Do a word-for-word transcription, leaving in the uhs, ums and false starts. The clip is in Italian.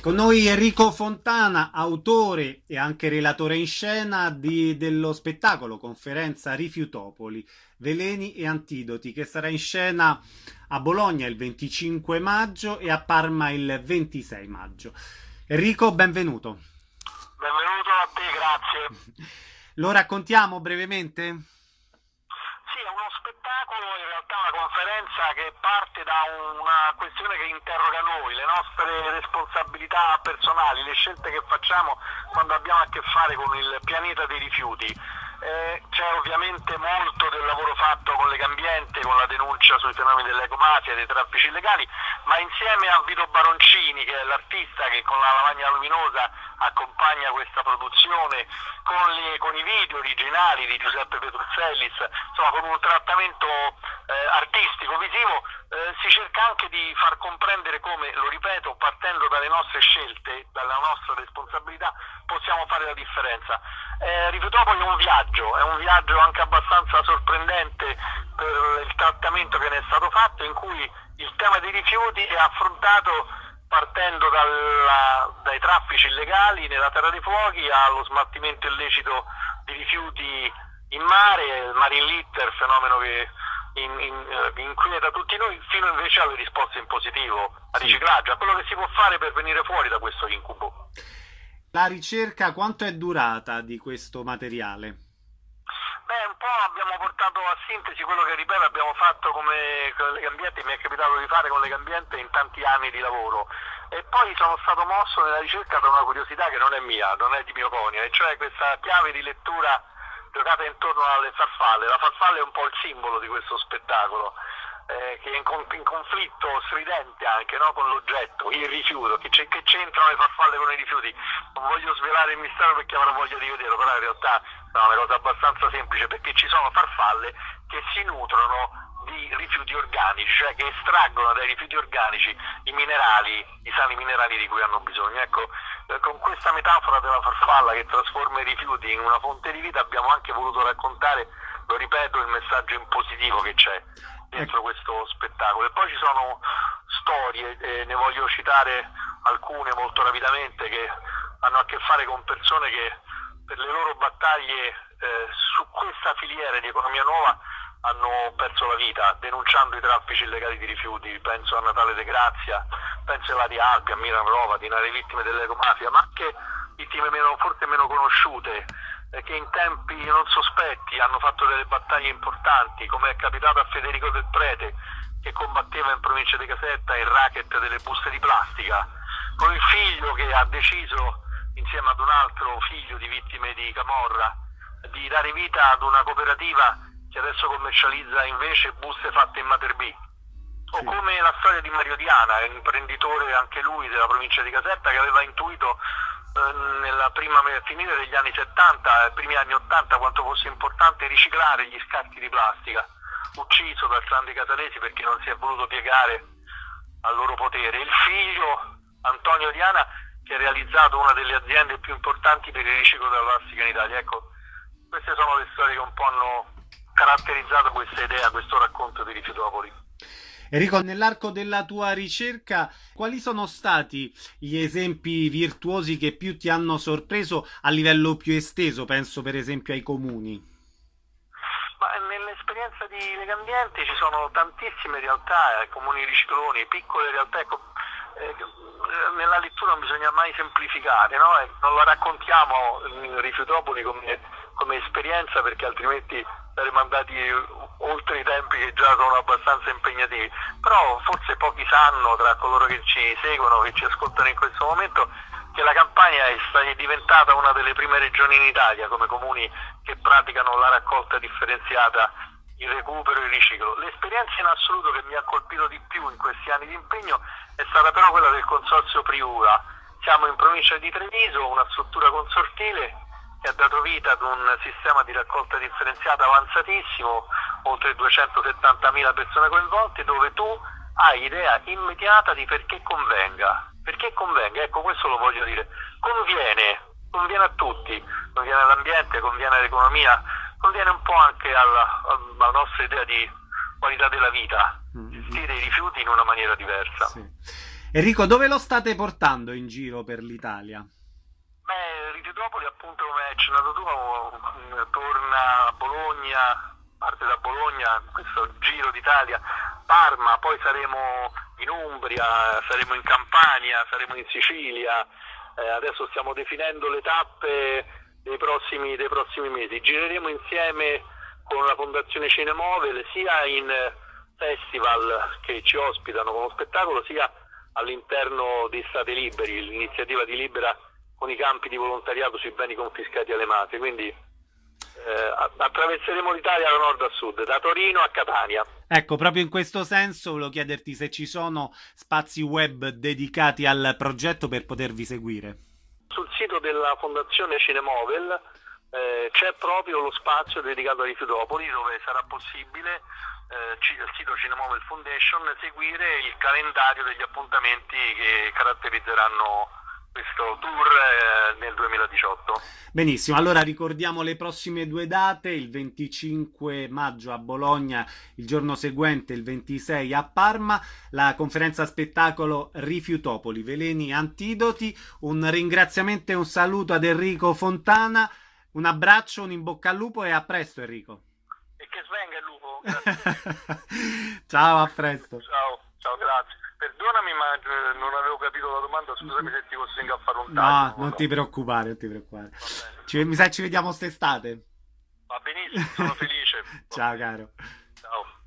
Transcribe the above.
Con noi Enrico Fontana, autore e anche relatore in scena di- dello spettacolo Conferenza Rifiutopoli, Veleni e Antidoti, che sarà in scena a Bologna il venticinque maggio e a Parma il ventisei maggio. Enrico, benvenuto. Benvenuto a te, grazie. Lo raccontiamo brevemente? Sì, è uno spettacolo, in realtà una conferenza che parte da una questione che interroga noi, le nostre responsabilità personali, le scelte che facciamo quando abbiamo a che fare con il pianeta dei rifiuti. Eh, c'è ovviamente molto del lavoro fatto con Legambiente, con la denuncia sui fenomeni dell'ecomafia e dei traffici illegali, ma insieme a Vito Baroncini, che è l'artista che con la lavagna luminosa accompagna questa produzione, con, le, con i video originali di Giuseppe Petruzzellis, insomma con un trattamento eh, artistico, visivo, eh, si cerca anche di far comprendere come, lo ripeto, partendo dalle nostre scelte, dalla nostra responsabilità, possiamo fare la differenza. Eh, Rifiutopoli è un viaggio, è un viaggio anche abbastanza sorprendente per il trattamento che ne è stato fatto, in cui il tema dei rifiuti è affrontato partendo dalla, dai traffici illegali nella Terra dei Fuochi allo smaltimento illecito di rifiuti in mare, il marine litter, fenomeno che in, in, inquieta tutti noi, fino invece alle risposte in positivo, al riciclaggio, a quello che si può fare per venire fuori da questo incubo. La ricerca quanto è durata di questo materiale? Beh, un po' abbiamo portato a sintesi quello che, ripeto, abbiamo fatto come con Legambiente, mi è capitato di fare con Legambiente in tanti anni di lavoro, e poi sono stato mosso nella ricerca da una curiosità che non è mia, non è di mio conio, e cioè questa chiave di lettura giocata intorno alle farfalle. La farfalla è un po' il simbolo di questo spettacolo, eh, che è in, con, in conflitto stridente anche, no, con l'oggetto, il rifiuto. Che, che c'entrano le farfalle con i rifiuti? Non voglio svelare il mistero perché avrò voglia di vederlo, però in realtà è una cosa abbastanza semplice, perché ci sono farfalle che si nutrono di rifiuti organici, cioè che estraggono dai rifiuti organici i minerali, i sali minerali di cui hanno bisogno. Ecco, eh, con questa metafora della farfalla che trasforma i rifiuti in una fonte di vita abbiamo anche voluto raccontare, lo ripeto, il messaggio in positivo che c'è dentro questo spettacolo. E poi ci sono storie, eh, ne voglio citare alcune molto rapidamente, che hanno a che fare con persone che per le loro battaglie eh, su questa filiera di economia nuova hanno perso la vita denunciando i traffici illegali di rifiuti. Penso a Natale De Grazia, penso a Laria Alpi, a Miran Hrovatin, alle vittime dell'ecomafia, ma anche vittime meno, forse meno conosciute, eh, che in tempi non sospetti hanno fatto delle battaglie importanti, come è capitato a Federico Del Prete, che combatteva in provincia di Caserta il racket delle buste di plastica, con il figlio che ha deciso, insieme ad un altro figlio di vittime di Camorra, di dare vita ad una cooperativa che adesso commercializza invece buste fatte in Mater B. O sì. Come la storia di Mario Diana, un imprenditore anche lui della provincia di Caserta, che aveva intuito eh, nella prima finire degli anni settanta, primi anni ottanta, quanto fosse importante riciclare gli scarti di plastica, ucciso dal clan dei Casalesi perché non si è voluto piegare al loro potere. Il figlio Antonio Diana, che ha realizzato una delle aziende più importanti per il riciclo della plastica in Italia. Ecco, queste sono le storie che un po' hanno caratterizzato questa idea, questo racconto di Rifiutopoli. Enrico, nell'arco della tua ricerca, quali sono stati gli esempi virtuosi che più ti hanno sorpreso a livello più esteso? Penso per esempio ai comuni. Ma nell'esperienza di Legambiente ci sono tantissime realtà, eh, comuni ricicloni, piccole realtà. Ecco, eh, nella lettura non bisogna mai semplificare, no? Eh, non la raccontiamo in Rifiutopoli come, come esperienza, perché altrimenti saremmo andati oltre i tempi che già sono abbastanza impegnativi. Però forse pochi sanno, tra coloro che ci seguono, che ci ascoltano in questo momento, che la Campania è, è diventata una delle prime regioni in Italia come comuni che praticano la raccolta differenziata, il recupero e il riciclo. L'esperienza in assoluto che mi ha colpito di più in questi anni di impegno è stata però quella del Consorzio Priura. Siamo in provincia di Treviso, una struttura consortile che ha dato vita ad un sistema di raccolta differenziata avanzatissimo, oltre duecentosettantamila persone coinvolte, dove tu hai idea immediata di perché convenga. Perché convenga? Ecco, questo lo voglio dire. Conviene, conviene a tutti, conviene all'ambiente, conviene all'economia, conviene un po' anche alla, alla nostra idea di qualità della vita, gestire i rifiuti in una maniera diversa. Sì. Enrico, dove lo state portando in giro per l'Italia? Beh, Rifiutopoli, appunto, come hai accennato tu, torna a Bologna, parte da Bologna, questo giro d'Italia, Parma, poi saremo in Umbria, saremo in Campania, saremo in Sicilia, eh, adesso stiamo definendo le tappe dei prossimi, dei prossimi mesi. Gireremo insieme con la Fondazione Cinemovel sia in festival che ci ospitano con lo spettacolo, sia all'interno di State Liberi, l'iniziativa di Libera con i campi di volontariato sui beni confiscati alle mafie. Quindi eh, attraverseremo l'Italia da nord a sud, da Torino a Catania. Ecco, proprio in questo senso volevo chiederti se ci sono spazi web dedicati al progetto per potervi seguire. Sul sito della Fondazione Cinemovel eh, c'è proprio lo spazio dedicato a Rifiutopoli, dove sarà possibile eh, il sito Cinemovel Foundation seguire il calendario degli appuntamenti che caratterizzeranno questo tour eh, nel duemiladiciotto. Benissimo, allora ricordiamo le prossime due date: il venticinque maggio a Bologna, il giorno seguente il ventisei a Parma, la conferenza spettacolo Rifiutopoli, veleni e antidoti. Un ringraziamento e un saluto ad Enrico Fontana, un abbraccio, un in bocca al lupo e a presto, Enrico. E che svenga il lupo. Grazie. Ciao, a presto. Ciao, ciao, grazie. Perdonami, ma eh, non avevo capito la domanda, scusami se ti costringo a fare un taglio. No, non ti preoccupare, non ti preoccupare. Ci, mi sa che ci vediamo quest'estate. Va benissimo, sono felice. Ciao, caro. Ciao.